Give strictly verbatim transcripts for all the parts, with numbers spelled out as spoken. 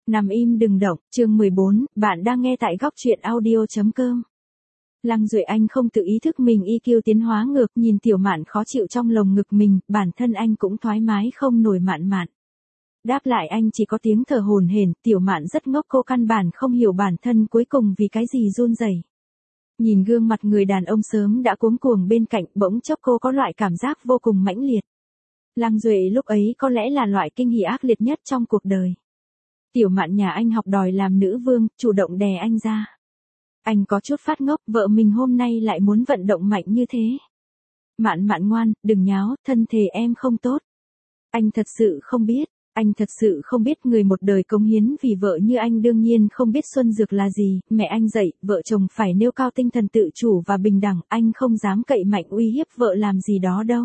Nằm im đừng động, chương mười bốn, bạn đang nghe tại góc truyện audio chấm com. Lăng Duệ Anh không tự ý thức mình i kiu tiến hóa ngược, nhìn Tiểu Mạn khó chịu trong lồng ngực mình, bản thân anh cũng thoải mái không nổi. Mạn Mạn. Đáp lại anh chỉ có tiếng thở hổn hển. Tiểu Mạn rất ngốc, cô căn bản không hiểu bản thân cuối cùng vì cái gì run rẩy. Nhìn gương mặt người đàn ông sớm đã cuống cuồng bên cạnh, bỗng chốc cô có loại cảm giác vô cùng mãnh liệt. Lăng Duệ lúc ấy có lẽ là loại kinh hỉ ác liệt nhất trong cuộc đời. Tiểu Mạn nhà anh học đòi làm nữ vương, chủ động đè anh ra. Anh có chút phát ngốc, vợ mình hôm nay lại muốn vận động mạnh như thế. Mạn Mạn ngoan, đừng nháo, thân thể em không tốt. Anh thật sự không biết, anh thật sự không biết người một đời cống hiến vì vợ như anh đương nhiên không biết xuân dược là gì. Mẹ anh dạy, vợ chồng phải nêu cao tinh thần tự chủ và bình đẳng, anh không dám cậy mạnh uy hiếp vợ làm gì đó đâu.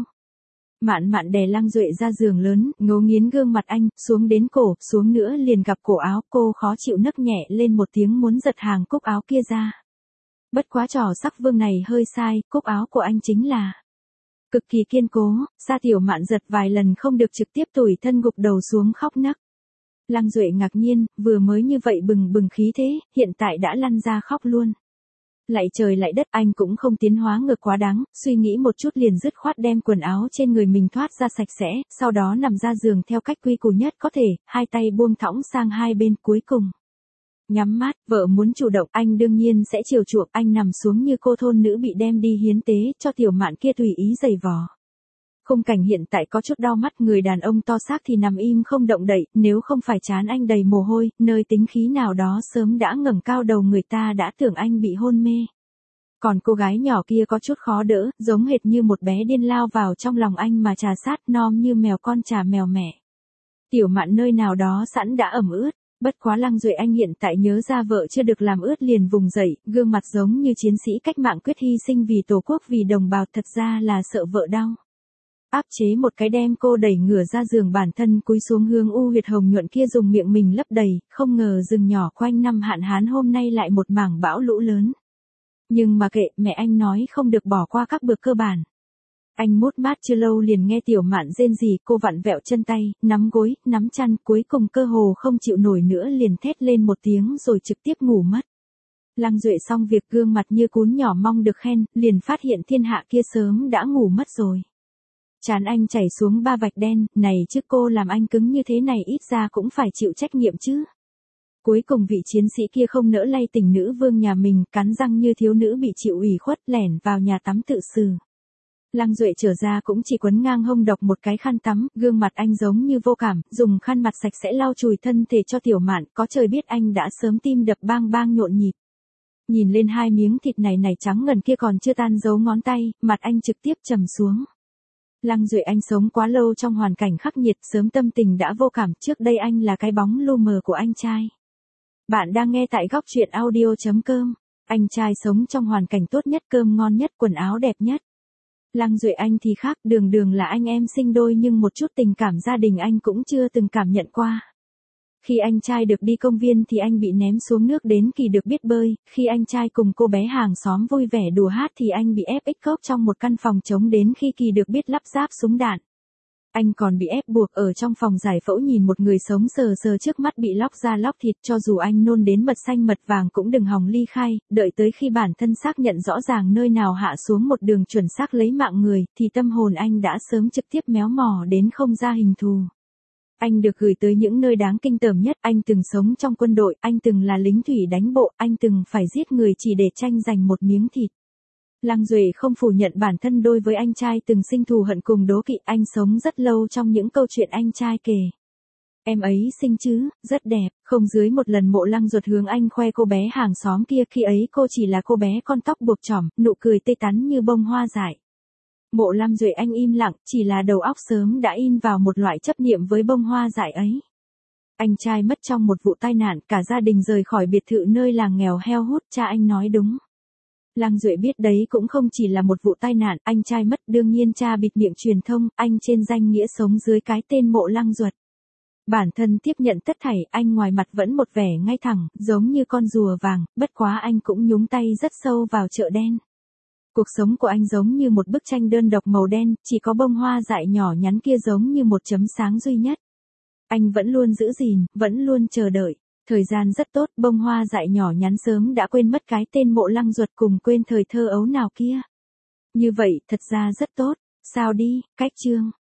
Mạn Mạn đè Lăng Duệ ra giường lớn, ngấu nghiến gương mặt anh, xuống đến cổ, xuống nữa liền gặp cổ áo, cô khó chịu nấc nhẹ lên một tiếng muốn giật hàng cúc áo kia ra. Bất quá trò sắc vương này hơi sai, cúc áo của anh chính là cực kỳ kiên cố, sa Tiểu Mạn giật vài lần không được trực tiếp tủi thân gục đầu xuống khóc nấc. Lăng Duệ ngạc nhiên, vừa mới như vậy bừng bừng khí thế, hiện tại đã lăn ra khóc luôn. Lạy trời lạy đất, anh cũng không tiến hóa ngược quá đáng, suy nghĩ một chút liền dứt khoát đem quần áo trên người mình thoát ra sạch sẽ, sau đó nằm ra giường theo cách quy củ nhất có thể, hai tay buông thõng sang hai bên, cuối cùng nhắm mắt, vợ muốn chủ động, anh đương nhiên sẽ chiều chuộng, anh nằm xuống như cô thôn nữ bị đem đi hiến tế cho Tiểu Mạn kia tùy ý giày vò. Khung cảnh hiện tại có chút đau mắt, người đàn ông to xác thì nằm im không động đậy, nếu không phải trán anh đầy mồ hôi, nơi tính khí nào đó sớm đã ngẩng cao đầu, người ta đã tưởng anh bị hôn mê. Còn cô gái nhỏ kia có chút khó đỡ, giống hệt như một bé điên lao vào trong lòng anh mà trà sát, nom như mèo con trà mèo mẹ. Tiểu Mạn nơi nào đó sẵn đã ẩm ướt, bất quá Lăng Duệ Anh hiện tại nhớ ra vợ chưa được làm ướt liền vùng dậy, gương mặt giống như chiến sĩ cách mạng quyết hy sinh vì tổ quốc vì đồng bào, thật ra là sợ vợ đau. Áp chế một cái đem cô đẩy ngửa ra giường, bản thân cúi xuống hướng u huyệt hồng nhuận kia dùng miệng mình lấp đầy, không ngờ rừng nhỏ quanh năm hạn hán hôm nay lại một mảng bão lũ lớn. Nhưng mà kệ, mẹ anh nói không được bỏ qua các bước cơ bản. Anh mút mát chưa lâu liền nghe Tiểu Mạn rên rỉ, cô vặn vẹo chân tay, nắm gối, nắm chăn, cuối cùng cơ hồ không chịu nổi nữa liền thét lên một tiếng rồi trực tiếp ngủ mất. Lăng Duệ xong việc, gương mặt như cún nhỏ mong được khen, liền phát hiện thiên hạ kia sớm đã ngủ mất rồi. Trán anh chảy xuống ba vạch đen, này chứ cô làm anh cứng như thế này ít ra cũng phải chịu trách nhiệm chứ. Cuối cùng vị chiến sĩ kia không nỡ lay tỉnh nữ vương nhà mình, cắn răng như thiếu nữ bị chịu ủy khuất, lẻn vào nhà tắm tự xử. Lăng Duệ trở ra cũng chỉ quấn ngang hông đọc một cái khăn tắm, gương mặt anh giống như vô cảm, dùng khăn mặt sạch sẽ lau chùi thân thể cho Tiểu Mạn, có trời biết anh đã sớm tim đập bang bang nhộn nhịp. Nhìn lên hai miếng thịt này này trắng ngần kia còn chưa tan dấu ngón tay, mặt anh trực tiếp trầm xuống. Lăng Duệ Anh sống quá lâu trong hoàn cảnh khắc nghiệt, sớm tâm tình đã vô cảm, trước đây anh là cái bóng lu mờ của anh trai. Bạn đang nghe tại góc truyện audio chấm com. Anh trai sống trong hoàn cảnh tốt nhất, cơm ngon nhất, quần áo đẹp nhất. Lăng Duệ Anh thì khác, đường đường là anh em sinh đôi nhưng một chút tình cảm gia đình anh cũng chưa từng cảm nhận qua. Khi anh trai được đi công viên thì anh bị ném xuống nước, đến kỳ được biết bơi, khi anh trai cùng cô bé hàng xóm vui vẻ đùa hát thì anh bị ép ích cốc trong một căn phòng trống, đến khi kỳ được biết lắp ráp súng đạn. Anh còn bị ép buộc ở trong phòng giải phẫu nhìn một người sống sờ sờ trước mắt bị lóc da lóc thịt, cho dù anh nôn đến mật xanh mật vàng cũng đừng hòng ly khai, đợi tới khi bản thân xác nhận rõ ràng nơi nào hạ xuống một đường chuẩn xác lấy mạng người, thì tâm hồn anh đã sớm trực tiếp méo mò đến không ra hình thù. Anh được gửi tới những nơi đáng kinh tởm nhất, anh từng sống trong quân đội, anh từng là lính thủy đánh bộ, anh từng phải giết người chỉ để tranh giành một miếng thịt. Lăng Duệ không phủ nhận bản thân đối với anh trai từng sinh thù hận cùng đố kỵ, anh sống rất lâu trong những câu chuyện anh trai kể. Em ấy xinh chứ, rất đẹp, không dưới một lần Mộ Lăng Duật hướng anh khoe cô bé hàng xóm kia, khi ấy cô chỉ là cô bé con tóc buộc chỏm, nụ cười tươi tắn như bông hoa dại. Mộ Lăng Duệ Anh im lặng, chỉ là đầu óc sớm đã in vào một loại chấp niệm với bông hoa dại ấy. Anh trai mất trong một vụ tai nạn, cả gia đình rời khỏi biệt thự nơi làng nghèo heo hút, cha anh nói đúng. Lăng Duệ biết đấy cũng không chỉ là một vụ tai nạn, anh trai mất, đương nhiên cha bịt miệng truyền thông, anh trên danh nghĩa sống dưới cái tên Mộ Lăng Duật. Bản thân tiếp nhận tất thảy, anh ngoài mặt vẫn một vẻ ngay thẳng, giống như con rùa vàng, bất quá anh cũng nhúng tay rất sâu vào chợ đen. Cuộc sống của anh giống như một bức tranh đơn độc màu đen, chỉ có bông hoa dại nhỏ nhắn kia giống như một chấm sáng duy nhất. Anh vẫn luôn giữ gìn, vẫn luôn chờ đợi. Thời gian rất tốt, bông hoa dại nhỏ nhắn sớm đã quên mất cái tên Mộ Lăng Duật cùng quên thời thơ ấu nào kia. Như vậy thật ra rất tốt, sao đi, cách chương.